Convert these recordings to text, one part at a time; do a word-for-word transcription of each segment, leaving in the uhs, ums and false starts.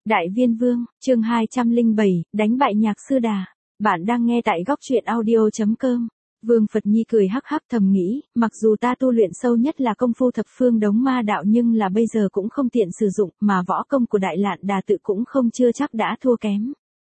Đại Viên Vương, chương hai trăm lẻ bảy, đánh bại Nhạc Sư Đà. Bạn đang nghe tại góc truyện audio chấm com. Vương Phật Nhi cười hắc hắc thầm nghĩ, mặc dù ta tu luyện sâu nhất là công phu thập phương đống ma đạo nhưng là bây giờ cũng không tiện sử dụng, mà võ công của Đại Lạn Đà tự cũng không chưa chắc đã thua kém.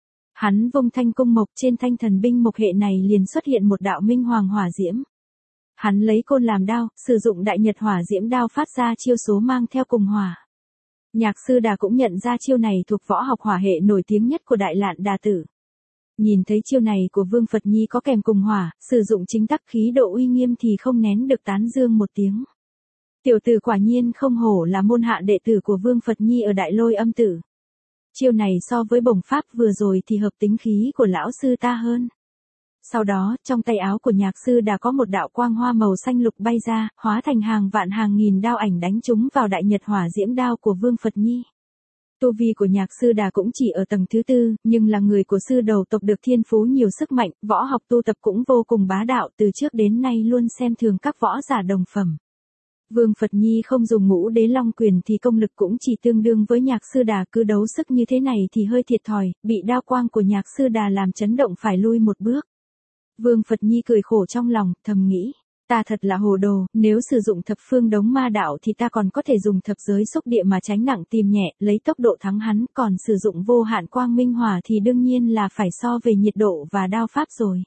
Hắn vung thanh cung mộc, trên thanh thần binh mộc hệ này liền xuất hiện một đạo minh hoàng hỏa diễm. Hắn lấy côn làm đao, sử dụng đại nhật hỏa diễm đao phát ra chiêu số mang theo cùng hỏa. Nhạc Sư Đà cũng nhận ra chiêu này thuộc võ học hỏa hệ nổi tiếng nhất của Đại Lạn Đà tử. Nhìn thấy chiêu này của Vương Phật Nhi có kèm cùng hỏa, sử dụng chính tắc khí độ uy nghiêm thì không nén được tán dương một tiếng. Tiểu tử quả nhiên không hổ là môn hạ đệ tử của Vương Phật Nhi ở Đại Lôi Âm Tử. Chiêu này so với bổng pháp vừa rồi thì hợp tính khí của lão sư ta hơn. Sau đó, trong tay áo của Nhạc Sư Đà có một đạo quang hoa màu xanh lục bay ra, hóa thành hàng vạn hàng nghìn đao ảnh đánh trúng vào đại nhật hỏa diễm đao của Vương Phật Nhi. Tu vi của Nhạc Sư Đà cũng chỉ ở tầng thứ tư, nhưng là người của sư đầu tộc được thiên phú nhiều sức mạnh, võ học tu tập cũng vô cùng bá đạo, từ trước đến nay luôn xem thường các võ giả đồng phẩm. Vương Phật Nhi không dùng Ngũ Đế Long Quyền thì công lực cũng chỉ tương đương với Nhạc Sư Đà, cứ đấu sức như thế này thì hơi thiệt thòi, bị đao quang của Nhạc Sư Đà làm chấn động phải lui một bước. Vương Phật Nhi cười khổ trong lòng, thầm nghĩ, ta thật là hồ đồ, nếu sử dụng thập phương đống ma đạo thì ta còn có thể dùng thập giới xúc địa mà tránh nặng tìm nhẹ, lấy tốc độ thắng hắn, còn sử dụng vô hạn quang minh hỏa thì đương nhiên là phải so về nhiệt độ và đao pháp rồi.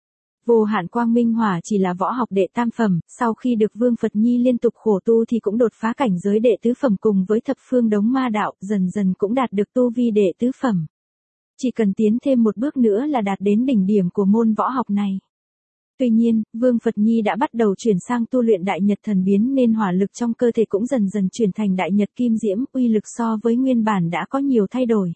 Vô hạn quang minh hỏa chỉ là võ học đệ tam phẩm, sau khi được Vương Phật Nhi liên tục khổ tu thì cũng đột phá cảnh giới đệ tứ phẩm cùng với thập phương đống ma đạo, dần dần cũng đạt được tu vi đệ tứ phẩm. Chỉ cần tiến thêm một bước nữa là đạt đến đỉnh điểm của môn võ học này. Tuy nhiên, Vương Phật Nhi đã bắt đầu chuyển sang tu luyện đại nhật thần biến nên hỏa lực trong cơ thể cũng dần dần chuyển thành đại nhật kim diễm, uy lực so với nguyên bản đã có nhiều thay đổi.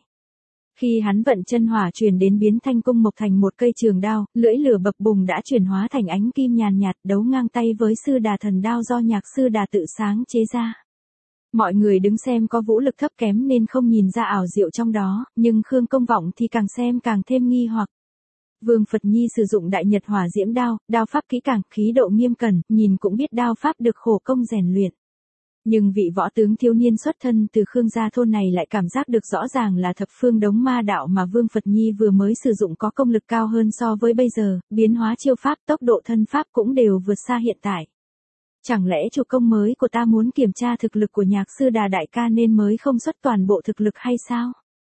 Khi hắn vận chân hỏa truyền đến biến thanh cung mộc thành một cây trường đao, lưỡi lửa bập bùng đã chuyển hóa thành ánh kim nhàn nhạt, đấu ngang tay với Sư Đà thần đao do Nhạc Sư Đà tự sáng chế ra. Mọi người đứng xem có vũ lực thấp kém nên không nhìn ra ảo diệu trong đó, nhưng Khương Công Vọng thì càng xem càng thêm nghi hoặc. Vương Phật Nhi sử dụng đại nhật hỏa diễm đao, đao pháp kỹ càng, khí độ nghiêm cẩn, nhìn cũng biết đao pháp được khổ công rèn luyện. Nhưng vị võ tướng thiếu niên xuất thân từ Khương gia thôn này lại cảm giác được rõ ràng là thập phương đống ma đạo mà Vương Phật Nhi vừa mới sử dụng có công lực cao hơn so với bây giờ, biến hóa chiêu pháp, tốc độ thân pháp cũng đều vượt xa hiện tại. Chẳng lẽ chủ công mới của ta muốn kiểm tra thực lực của Nhạc Sư Đà đại ca nên mới không xuất toàn bộ thực lực hay sao?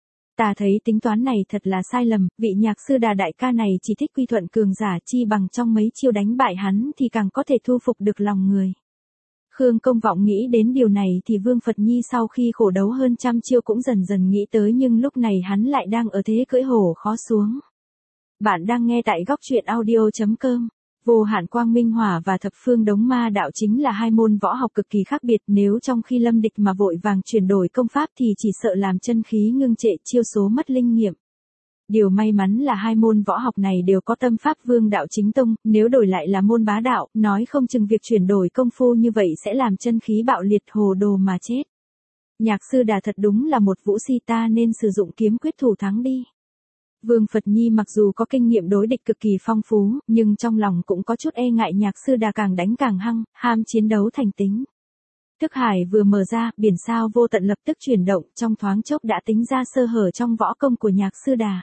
Ta thấy tính toán này thật là sai lầm, vị Nhạc Sư Đà đại ca này chỉ thích quy thuận cường giả, chi bằng trong mấy chiêu đánh bại hắn thì càng có thể thu phục được lòng người. Khương Công Vọng nghĩ đến điều này thì Vương Phật Nhi sau khi khổ đấu hơn trăm chiêu cũng dần dần nghĩ tới, nhưng lúc này hắn lại đang ở thế cưỡi hổ khó xuống. Bạn đang nghe tại góc truyện audio chấm com. Vô hạn quang minh hỏa và thập phương đống ma đạo chính là hai môn võ học cực kỳ khác biệt, nếu trong khi lâm địch mà vội vàng chuyển đổi công pháp thì chỉ sợ làm chân khí ngưng trệ, chiêu số mất linh nghiệm. Điều may mắn là hai môn võ học này đều có tâm pháp vương đạo chính tông, nếu đổi lại là môn bá đạo, nói không chừng việc chuyển đổi công phu như vậy sẽ làm chân khí bạo liệt hồ đồ mà chết. Nhạc Sư Đà thật đúng là một vũ si, ta nên sử dụng kiếm quyết thủ thắng đi. Vương Phật Nhi mặc dù có kinh nghiệm đối địch cực kỳ phong phú, nhưng trong lòng cũng có chút e ngại Nhạc Sư Đà càng đánh càng hăng, ham chiến đấu thành tính. Thức hải vừa mở ra, biển sao vô tận lập tức chuyển động, trong thoáng chốc đã tính ra sơ hở trong võ công của Nhạc Sư Đà.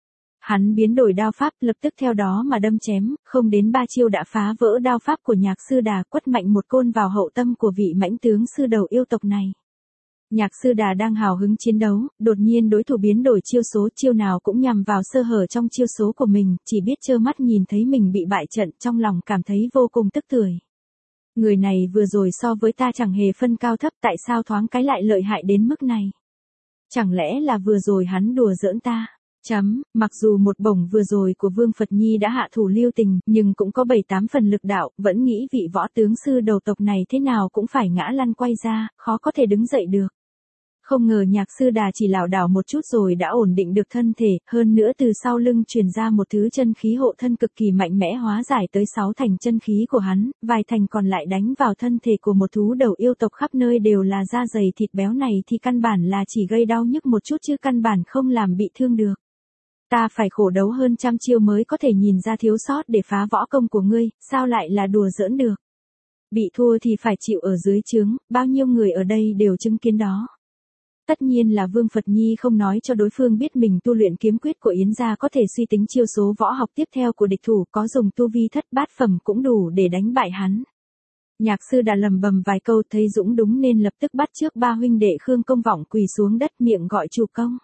Hắn biến đổi đao pháp, lập tức theo đó mà đâm chém, không đến ba chiêu đã phá vỡ đao pháp của Nhạc Sư Đà, quất mạnh một côn vào hậu tâm của vị mãnh tướng sư đầu yêu tộc này. Nhạc Sư Đà đang hào hứng chiến đấu, đột nhiên đối thủ biến đổi chiêu số, chiêu nào cũng nhằm vào sơ hở trong chiêu số của mình, chỉ biết trơ mắt nhìn thấy mình bị bại trận, trong lòng cảm thấy vô cùng tức tưởi. Người này vừa rồi so với ta chẳng hề phân cao thấp, tại sao thoáng cái lại lợi hại đến mức này? Chẳng lẽ là vừa rồi hắn đùa giỡn ta? Chấm, mặc dù một bổng vừa rồi của Vương Phật Nhi đã hạ thủ lưu tình, nhưng cũng có bảy tám phần lực đạo, vẫn nghĩ vị võ tướng sư đầu tộc này thế nào cũng phải ngã lăn quay ra, khó có thể đứng dậy được. Không ngờ Nhạc Sư Đà chỉ lảo đảo một chút rồi đã ổn định được thân thể, hơn nữa từ sau lưng truyền ra một thứ chân khí hộ thân cực kỳ mạnh mẽ, hóa giải tới sáu thành chân khí của hắn, vài thành còn lại đánh vào thân thể của một thú đầu yêu tộc khắp nơi đều là da dày thịt béo này thì căn bản là chỉ gây đau nhức một chút chứ căn bản không làm bị thương được. Ta phải khổ đấu hơn trăm chiêu mới có thể nhìn ra thiếu sót để phá võ công của ngươi, sao lại là đùa giỡn được? Bị thua thì phải chịu ở dưới trướng, bao nhiêu người ở đây đều chứng kiến đó. Tất nhiên là Vương Phật Nhi không nói cho đối phương biết mình tu luyện kiếm quyết của Yến gia có thể suy tính chiêu số võ học tiếp theo của địch thủ, có dùng tu vi thất bát phẩm cũng đủ để đánh bại hắn. Nhạc sư đã lầm bầm vài câu, thấy Dũng đúng nên lập tức bắt trước ba huynh đệ Khương Công Vọng quỳ xuống đất miệng gọi chủ công.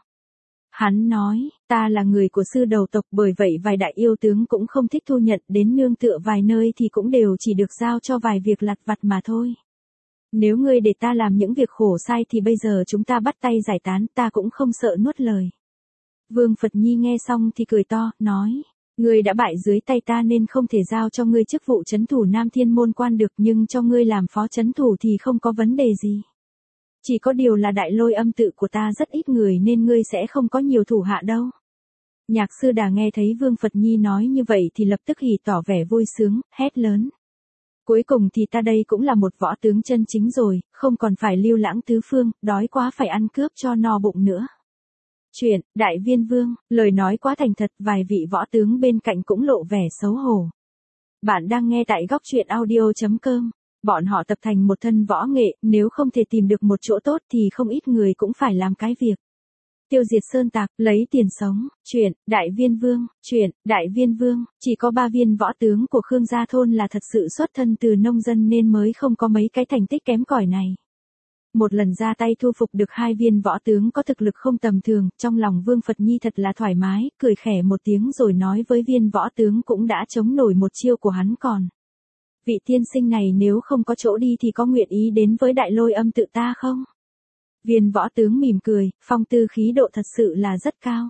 Hắn nói, ta là người của sư đầu tộc, bởi vậy vài đại yêu tướng cũng không thích thu nhận, đến nương tựa vài nơi thì cũng đều chỉ được giao cho vài việc lặt vặt mà thôi. Nếu ngươi để ta làm những việc khổ sai thì bây giờ chúng ta bắt tay giải tán, ta cũng không sợ nuốt lời. Vương Phật Nhi nghe xong thì cười to, nói, ngươi đã bại dưới tay ta nên không thể giao cho ngươi chức vụ trấn thủ Nam Thiên Môn Quan được, nhưng cho ngươi làm phó trấn thủ thì không có vấn đề gì. Chỉ có điều là đại lôi âm tự của ta rất ít người nên ngươi sẽ không có nhiều thủ hạ đâu. Nhạc sư Đà nghe thấy Vương Phật Nhi nói như vậy thì lập tức hỉ tỏ vẻ vui sướng, hét lớn. Cuối cùng thì ta đây cũng là một võ tướng chân chính rồi, không còn phải lưu lãng tứ phương, đói quá phải ăn cướp cho no bụng nữa. Chuyện, Đại Viên Vương, lời nói quá thành thật, vài vị võ tướng bên cạnh cũng lộ vẻ xấu hổ. Bạn đang nghe tại góc truyện audio chấm com. Bọn họ tập thành một thân võ nghệ, nếu không thể tìm được một chỗ tốt thì không ít người cũng phải làm cái việc tiêu diệt sơn tặc, lấy tiền sống. Chuyện, Đại Viên Vương, chuyện, Đại Viên Vương, chỉ có ba viên võ tướng của Khương gia thôn là thật sự xuất thân từ nông dân nên mới không có mấy cái thành tích kém cỏi này. Một lần ra tay thu phục được hai viên võ tướng có thực lực không tầm thường, trong lòng Vương Phật Nhi thật là thoải mái, cười khẽ một tiếng rồi nói với viên võ tướng cũng đã chống nổi một chiêu của hắn còn. Vị tiên sinh này nếu không có chỗ đi thì có nguyện ý đến với đại lôi âm tự ta không? Viên võ tướng mỉm cười, phong tư khí độ thật sự là rất cao.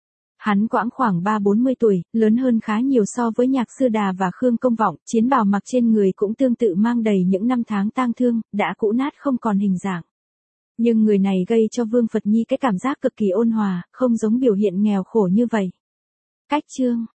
Hắn quãng khoảng ba bốn mươi tuổi, lớn hơn khá nhiều so với Nhạc sư Đà và Khương Công Vọng, chiến bào mặc trên người cũng tương tự mang đầy những năm tháng tang thương, đã cũ nát không còn hình dạng. Nhưng người này gây cho Vương Phật Nhi cái cảm giác cực kỳ ôn hòa, không giống biểu hiện nghèo khổ như vậy. Cách chương,